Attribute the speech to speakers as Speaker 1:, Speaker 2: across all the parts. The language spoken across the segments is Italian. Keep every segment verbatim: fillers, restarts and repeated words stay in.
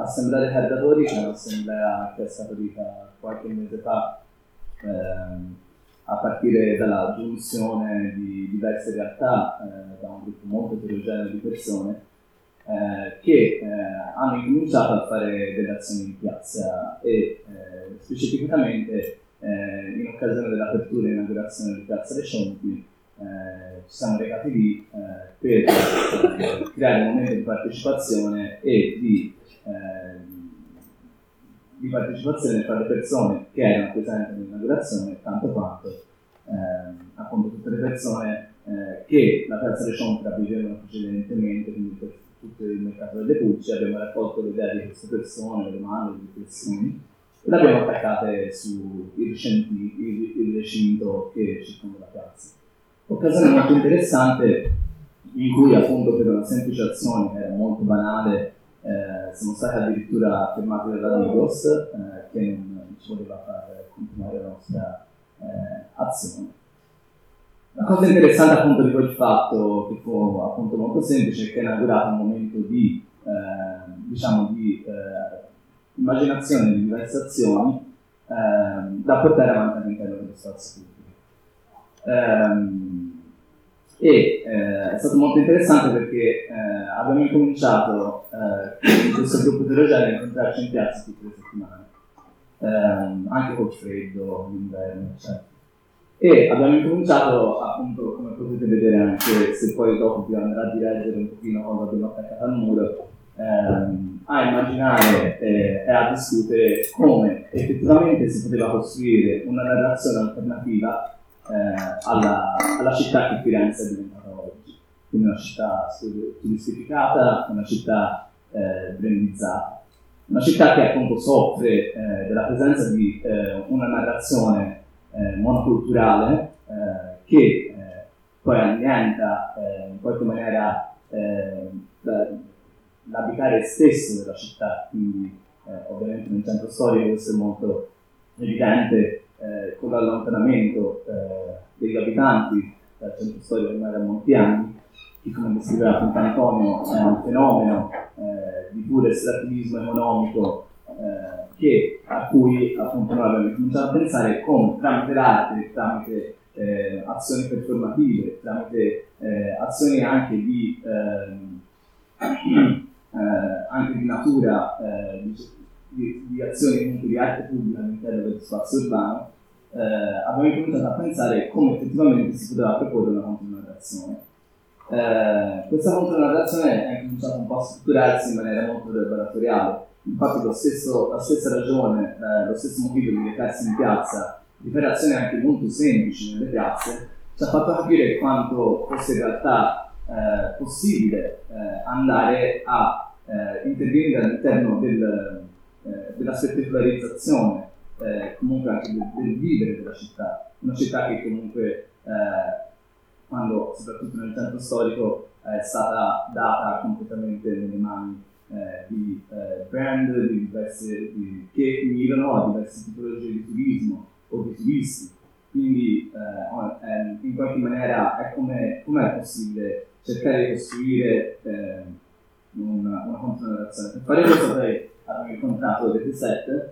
Speaker 1: Assemblea dei Cardatori, che è un'assemblea che è stata dita qualche mese fa ehm, a partire dalla giunzione di diverse realtà eh, da un gruppo molto eterogeneo di persone eh, che eh, hanno incominciato a fare delle azioni in piazza e eh, specificamente eh, in occasione dell'apertura e inaugurazione di Piazza dei Ciompi eh, ci siamo recati lì eh, per eh, creare un momento di partecipazione e di, eh, di partecipazione fra le persone che erano presenti all'inaugurazione, tanto quanto eh, appunto tutte le persone eh, che la Piazza dei Ciompi vivevano precedentemente, quindi per tutto il mercato delle pulci. Abbiamo raccolto le idee di queste persone, le domande, le riflessioni e le abbiamo attaccate sul recinto che circonda la piazza. Occasione molto interessante in cui appunto per una semplice azione che era molto banale eh, siamo stati addirittura fermati dalla Digos eh, che non ci voleva far continuare la nostra eh, azione. La cosa interessante appunto di quel fatto, che fu appunto molto semplice, è che è inaugurato un momento di eh, diciamo di eh, immaginazione di diverse azioni eh, da portare avanti all'interno dello spazio pubblico. Um, e eh, è stato molto interessante perché eh, abbiamo incominciato eh, in questo gruppo eterogeneo a incontrarci in piazza tutte le settimane, eh, anche col freddo, l'inverno, eccetera. E abbiamo incominciato appunto, come potete vedere anche se poi dopo vi andrà di leggere un pochino cosa abbiamo attaccato al muro, ehm, a immaginare eh, e a discutere come effettivamente si poteva costruire una narrazione alternativa Eh, alla, alla città che Firenze è diventata oggi, quindi una città turistificata, una città eh, brandizzata, una città che appunto soffre eh, della presenza di eh, una narrazione eh, monoculturale eh, che eh, poi annienta eh, in qualche maniera eh, l'abitare stesso della città, quindi eh, ovviamente nel centro storico questo è molto evidente. Eh, con l'allontanamento eh, degli abitanti dal centro storico ormai da molti anni, che come descriveva appunto Antonio è un fenomeno eh, di puro estrattivismo economico eh, che, a cui appunto noi abbiamo cominciato a pensare come tramite l'arte, tramite eh, azioni performative, tramite eh, azioni anche di, ehm, eh, anche di natura eh, di, Di, di azioni comunque di arte pubblica all'interno dello spazio urbano, eh, abbiamo cominciato a pensare come effettivamente si poteva proporre una contronarrazione. Eh, questa contronarrazione è cominciata un po' a strutturarsi in maniera molto laboratoriale. Infatti lo stesso, la stessa ragione, eh, lo stesso motivo di recarsi in piazza, di fare azioni anche molto semplici nelle piazze, ci ha fatto capire quanto fosse in realtà eh, possibile eh, andare a eh, intervenire all'interno del Eh, della spettacolarizzazione, eh, comunque anche del, del vivere della città, una città che comunque eh, quando soprattutto nel centro storico è stata data completamente nelle mani eh, di eh, brand di diverse, di, che mirano a diverse tipologie di turismo o di turisti, quindi eh, in qualche maniera è come è possibile cercare di costruire eh, una, una contronarrazione. Per fare questo poi abbiamo incontrato le T sette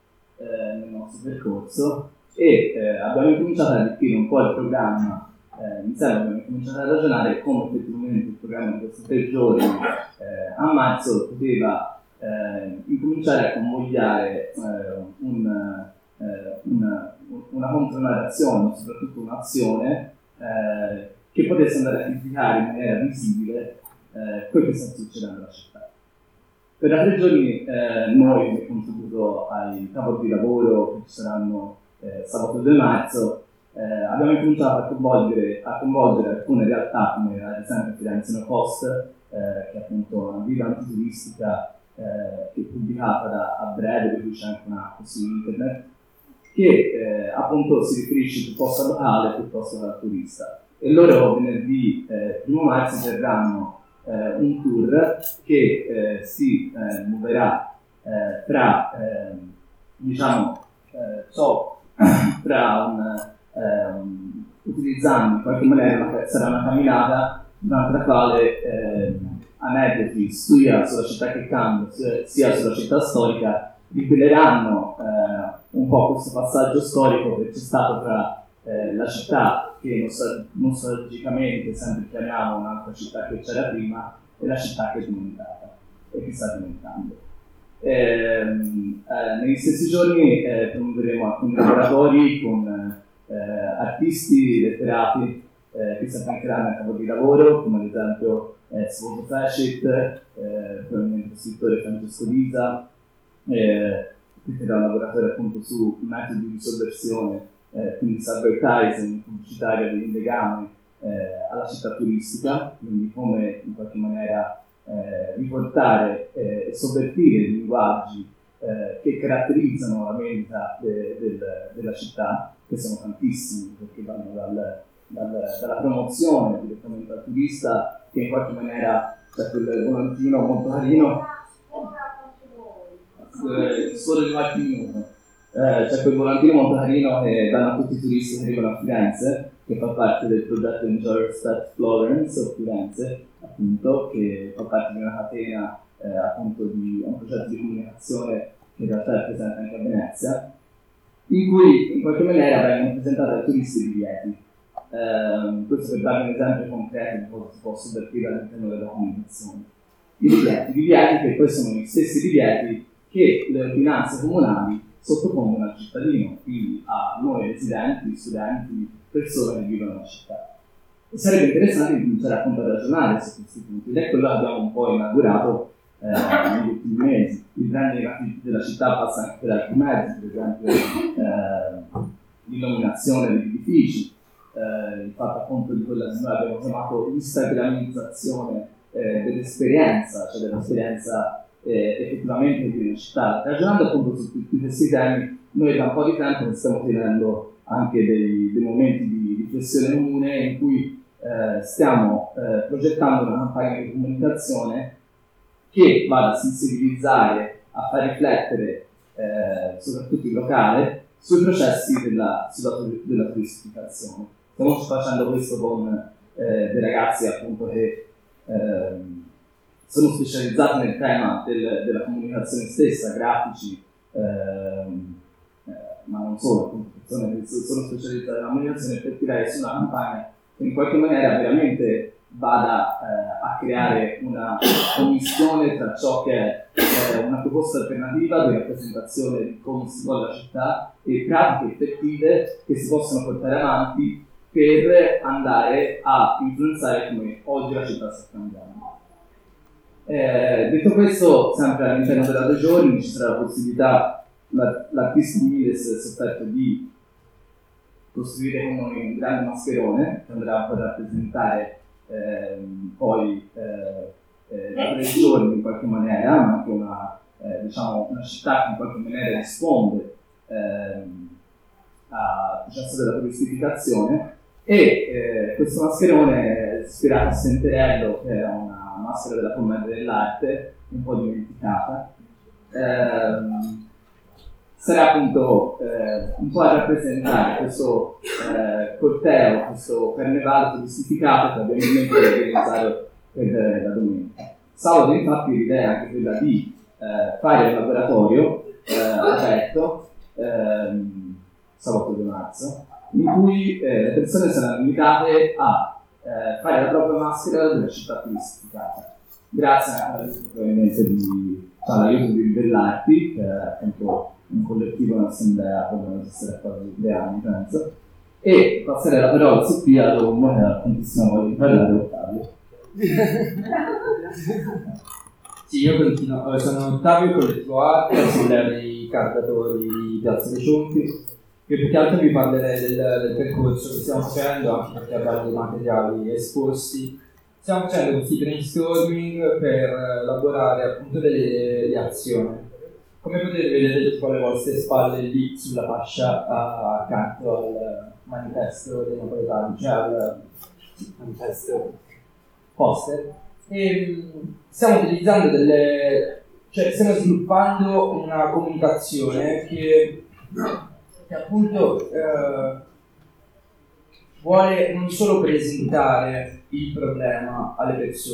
Speaker 1: eh, nel nostro percorso e eh, abbiamo incominciato a arricchire un po' il programma, eh, insieme abbiamo incominciato a ragionare come effettivamente il programma di questi tre giorni eh, a marzo poteva eh, incominciare a convogliare eh, un, eh, una, una contronarrazione, ma soprattutto un'azione eh, che potesse andare a criticare in maniera visibile eh, quello che sta succedendo nella città. Per da tre giorni eh, noi, come contributo ai tavoli di lavoro che ci saranno eh, sabato due marzo, eh, abbiamo incominciato a coinvolgere, a coinvolgere alcune realtà come ad esempio Firenze No Cost, eh, che è appunto una guida antituristica eh, che è pubblicata da, a breve, per cui c'è anche un app su internet, che eh, appunto si riferisce piuttosto al locale piuttosto che al turista. E loro venerdì eh, primo marzo terranno Eh, un tour che eh, si eh, muoverà eh, tra, eh, diciamo, eh, so, tra un, eh, utilizzando in qualche maniera, sarà una camminata durante la quale eh, aneddoti sia sulla città che cambia sia sulla città storica riveleranno eh, un po' questo passaggio storico che c'è stato tra eh, la città che nostalgicamente sempre chiamiamo un'altra città che c'era prima e la città che è diventata e che sta diventando. Eh, eh, negli stessi giorni eh, promuoveremo alcuni laboratori con eh, artisti, letterati eh, che si affiancheranno a capo di lavoro, come ad esempio eh, Svoboda Fecit, eh, probabilmente il scrittore Francesco Lisa, eh, che terrà un laboratorio appunto su metodi di sovversione, eh, quindi advertising, pubblicitaria del legame eh, alla città turistica, quindi come in qualche maniera Eh, riportare e eh, sovvertire i linguaggi eh, che caratterizzano la vendita de, de, de, della città, che sono tantissimi, perché vanno dal, dal, dalla promozione direttamente al turista, che in qualche maniera c'è quel volantino molto carino, eh, solo qualche minuto, eh, c'è quel volantino molto carino che danno a tutti i turisti che arrivano a Firenze, che fa parte del progetto Enjoy Your Stay at Florence o Firenze, appunto, che fa parte di una catena eh, appunto di un progetto di comunicazione che in realtà è presente anche a Venezia, in cui in qualche maniera vengono presentati ai turisti i biglietti. Eh, questo per darvi un esempio concreto di cosa si può sovvertire all'interno della comunicazione. I biglietti, i biglietti che poi sono gli stessi biglietti che le ordinanze comunali sottopongono al cittadino, quindi a noi residenti, studenti, persone che vivono nella città. E sarebbe interessante cominciare appunto a ragionare su questi punti, ed è quello che abbiamo un po' inaugurato eh, negli ultimi mesi. Il branding della città passa anche per altri mezzi, per esempio eh, l'illuminazione degli edifici, eh, il fatto appunto di quella che noi abbiamo chiamato instagramizzazione eh, dell'esperienza, cioè dell'esperienza eh, effettivamente di una città. Ragionando appunto su tutti questi temi, noi da un po' di tempo stiamo tenendo anche dei, dei momenti di riflessione comune in cui eh, stiamo eh, progettando una campagna di comunicazione che vada a sensibilizzare, a far riflettere eh, soprattutto il locale sui processi della, sulla, della turistificazione. Stiamo facendo questo con eh, dei ragazzi appunto che eh, sono specializzati nel tema del, della comunicazione stessa, grafici, eh, ma non solo, appunto, persone che sono specializzate nella comunicazione, per tirare su una campagna che in qualche maniera veramente vada eh, a creare una commissione tra ciò che è eh, una proposta alternativa di rappresentazione di come si vuole la città e pratiche effettive che si possono portare avanti per andare a influenzare come oggi la città sta cambiando. Eh, detto questo, sempre all'interno della due giorni ci sarà la possibilità, l'artista Miles si è offerto di costruire con noi un grande mascherone che andrà a rappresentare ehm, poi eh, eh, la tre giorni in qualche maniera, ma anche una, eh, diciamo, una città che in qualche maniera risponde ehm, al processo della turistificazione. E eh, questo mascherone è ispirato a Senterello, che è una maschera della commedia dell'arte un po' dimenticata. Ehm, sarà appunto eh, un po' a rappresentare questo eh, corteo, questo carnevale turistificato che abbiamo in mente di organizzare per la domenica. Sabato infatti l'idea è anche quella di eh, fare un laboratorio eh, aperto ehm, sabato due marzo, in cui eh, le persone saranno invitate a eh, fare la propria maschera della città turistificata, grazie all'aiuto di, all'aiuto di Bellarti, che è appunto un collettivo, un'assemblea, come essere quasi due anni penso, e passerei la parola su qui ad un uomo che ha tantissima voglia di parlare, Ottavio.
Speaker 2: Sì, io continuo, sono Ottavio, collettivo Arte, assemblea dei cartatori di Piazza dei Ciompi. Io più che altro vi parlerei del, del percorso che stiamo facendo, anche perché abbiamo dei materiali esposti. Stiamo facendo questi brainstorming per elaborare appunto delle, delle azioni. Come potete vedere tipo alle vostre spalle lì sulla fascia accanto al manifesto dei napoletani, cioè al manifesto poster, e stiamo utilizzando delle, cioè stiamo sviluppando una comunicazione che, che appunto eh, vuole non solo presentare il problema alle persone,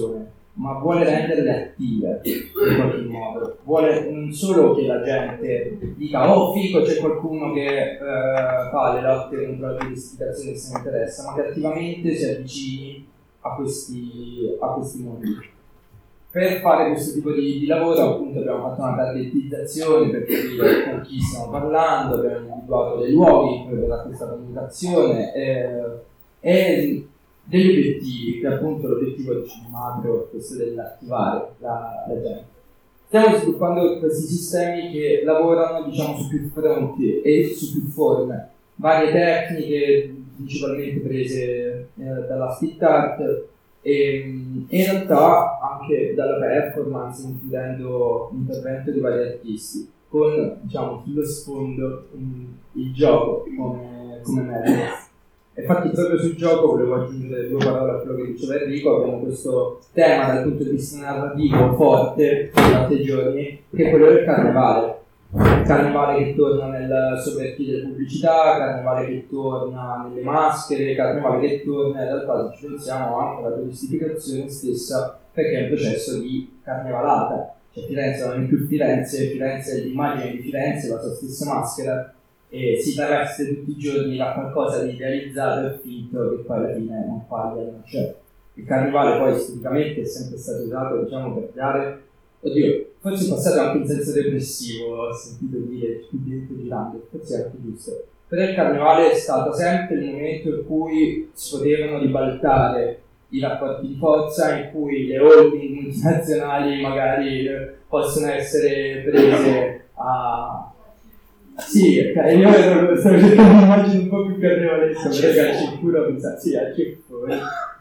Speaker 2: ma vuole renderle attive in qualche modo. Vuole non solo che la gente dica oh figo c'è qualcuno che eh, fa le lotte contro la diversificazione che se ne interessa, ma che attivamente si avvicini a questi, a questi mondi. Per fare questo tipo di, di lavoro appunto abbiamo fatto una targettizzazione per capire con chi stiamo parlando, abbiamo individuato dei luoghi per questa comunicazione eh, e degli obiettivi, che è appunto l'obiettivo del macro, questo dell'attivare la, la gente. Stiamo sviluppando questi sistemi che lavorano diciamo su più fronti e su più forme, varie tecniche principalmente prese eh, dalla street art e in realtà anche dalla performance, includendo l'intervento di vari artisti, con diciamo sullo sfondo um, il gioco come, come metodo. Infatti proprio sul gioco volevo aggiungere due parole a quello che diceva Enrico. Abbiamo questo tema dal punto di vista narrativo forte durante i giorni, che è quello del carnevale. Il carnevale che torna nel sovvertire le pubblicità, carnevale che torna nelle maschere, carnevale che torna in realtà, se ci pensiamo, anche alla turistificazione stessa, perché è un processo di carnevalata. Cioè Firenze non è più Firenze, Firenze è l'immagine di Firenze, la sua stessa maschera, e si traveste tutti i giorni da qualcosa di idealizzato e finto che poi alla fine non paglia, non c'è. Il carnevale poi storicamente è sempre stato usato diciamo per dare, oddio, forse è passato anche in senso depressivo, ho sentito dire studente girando, forse è anche giusto, però il carnevale è stato sempre il momento in cui si potevano ribaltare i rapporti di forza, in cui le holding multinazionali magari eh, possono essere prese a... Sì, io ero, stavo cercando un'immagine un po' più carnevalesca, perché al circuito pensavo, sì, al circuito,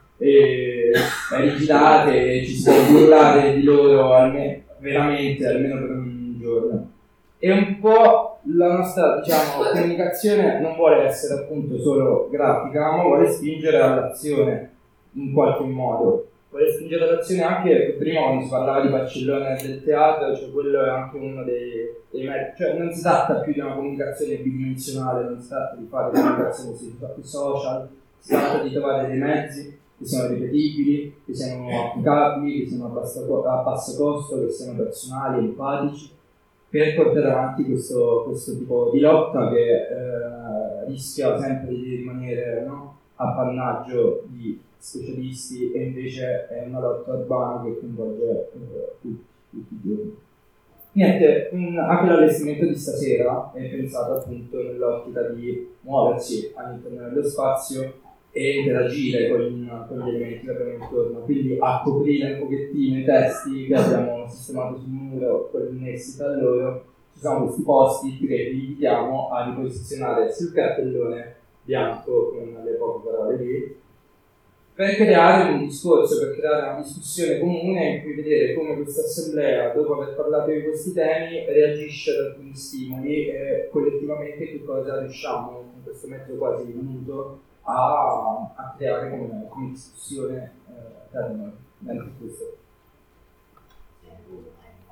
Speaker 2: e rigidate, ci si può burlare di loro almeno, veramente, almeno per un giorno. E un po' la nostra, diciamo, comunicazione non vuole essere appunto solo grafica, ma vuole spingere all'azione in qualche modo. Vuole spingere all'azione anche, prima quando si parlava di Barcellona e del teatro, cioè quello è anche uno dei, dei metodi, cioè non si tratta più di una comunicazione bidimensionale, non si tratta di fare comunicazione sui social, si tratta di trovare dei mezzi che siano ripetibili, che siano applicabili, che siano a basso, a basso costo, che siano personali, empatici, per portare avanti questo, questo tipo di lotta che eh, rischia sempre di rimanere, no, appannaggio di specialisti, e invece è una lotta urbana che coinvolge eh, tutti, tutti i giorni. Niente, un, anche l'allestimento di stasera è pensato appunto nell'ottica di muoversi all'interno dello spazio e interagire con, con gli elementi che abbiamo intorno, quindi a coprire un pochettino i testi che abbiamo sistemato sul muro, connessi tra loro. Ci sono questi post-it che vi invitiamo a riposizionare sul cartellone bianco con le poche parole lì, per creare un discorso, per creare una discussione comune in cui vedere come questa assemblea, dopo aver parlato di questi temi, reagisce ad alcuni stimoli e collettivamente che cosa riusciamo, con questo mezzo quasi minuto, a, a creare come, come discussione eh, tra di noi. Bene, questo.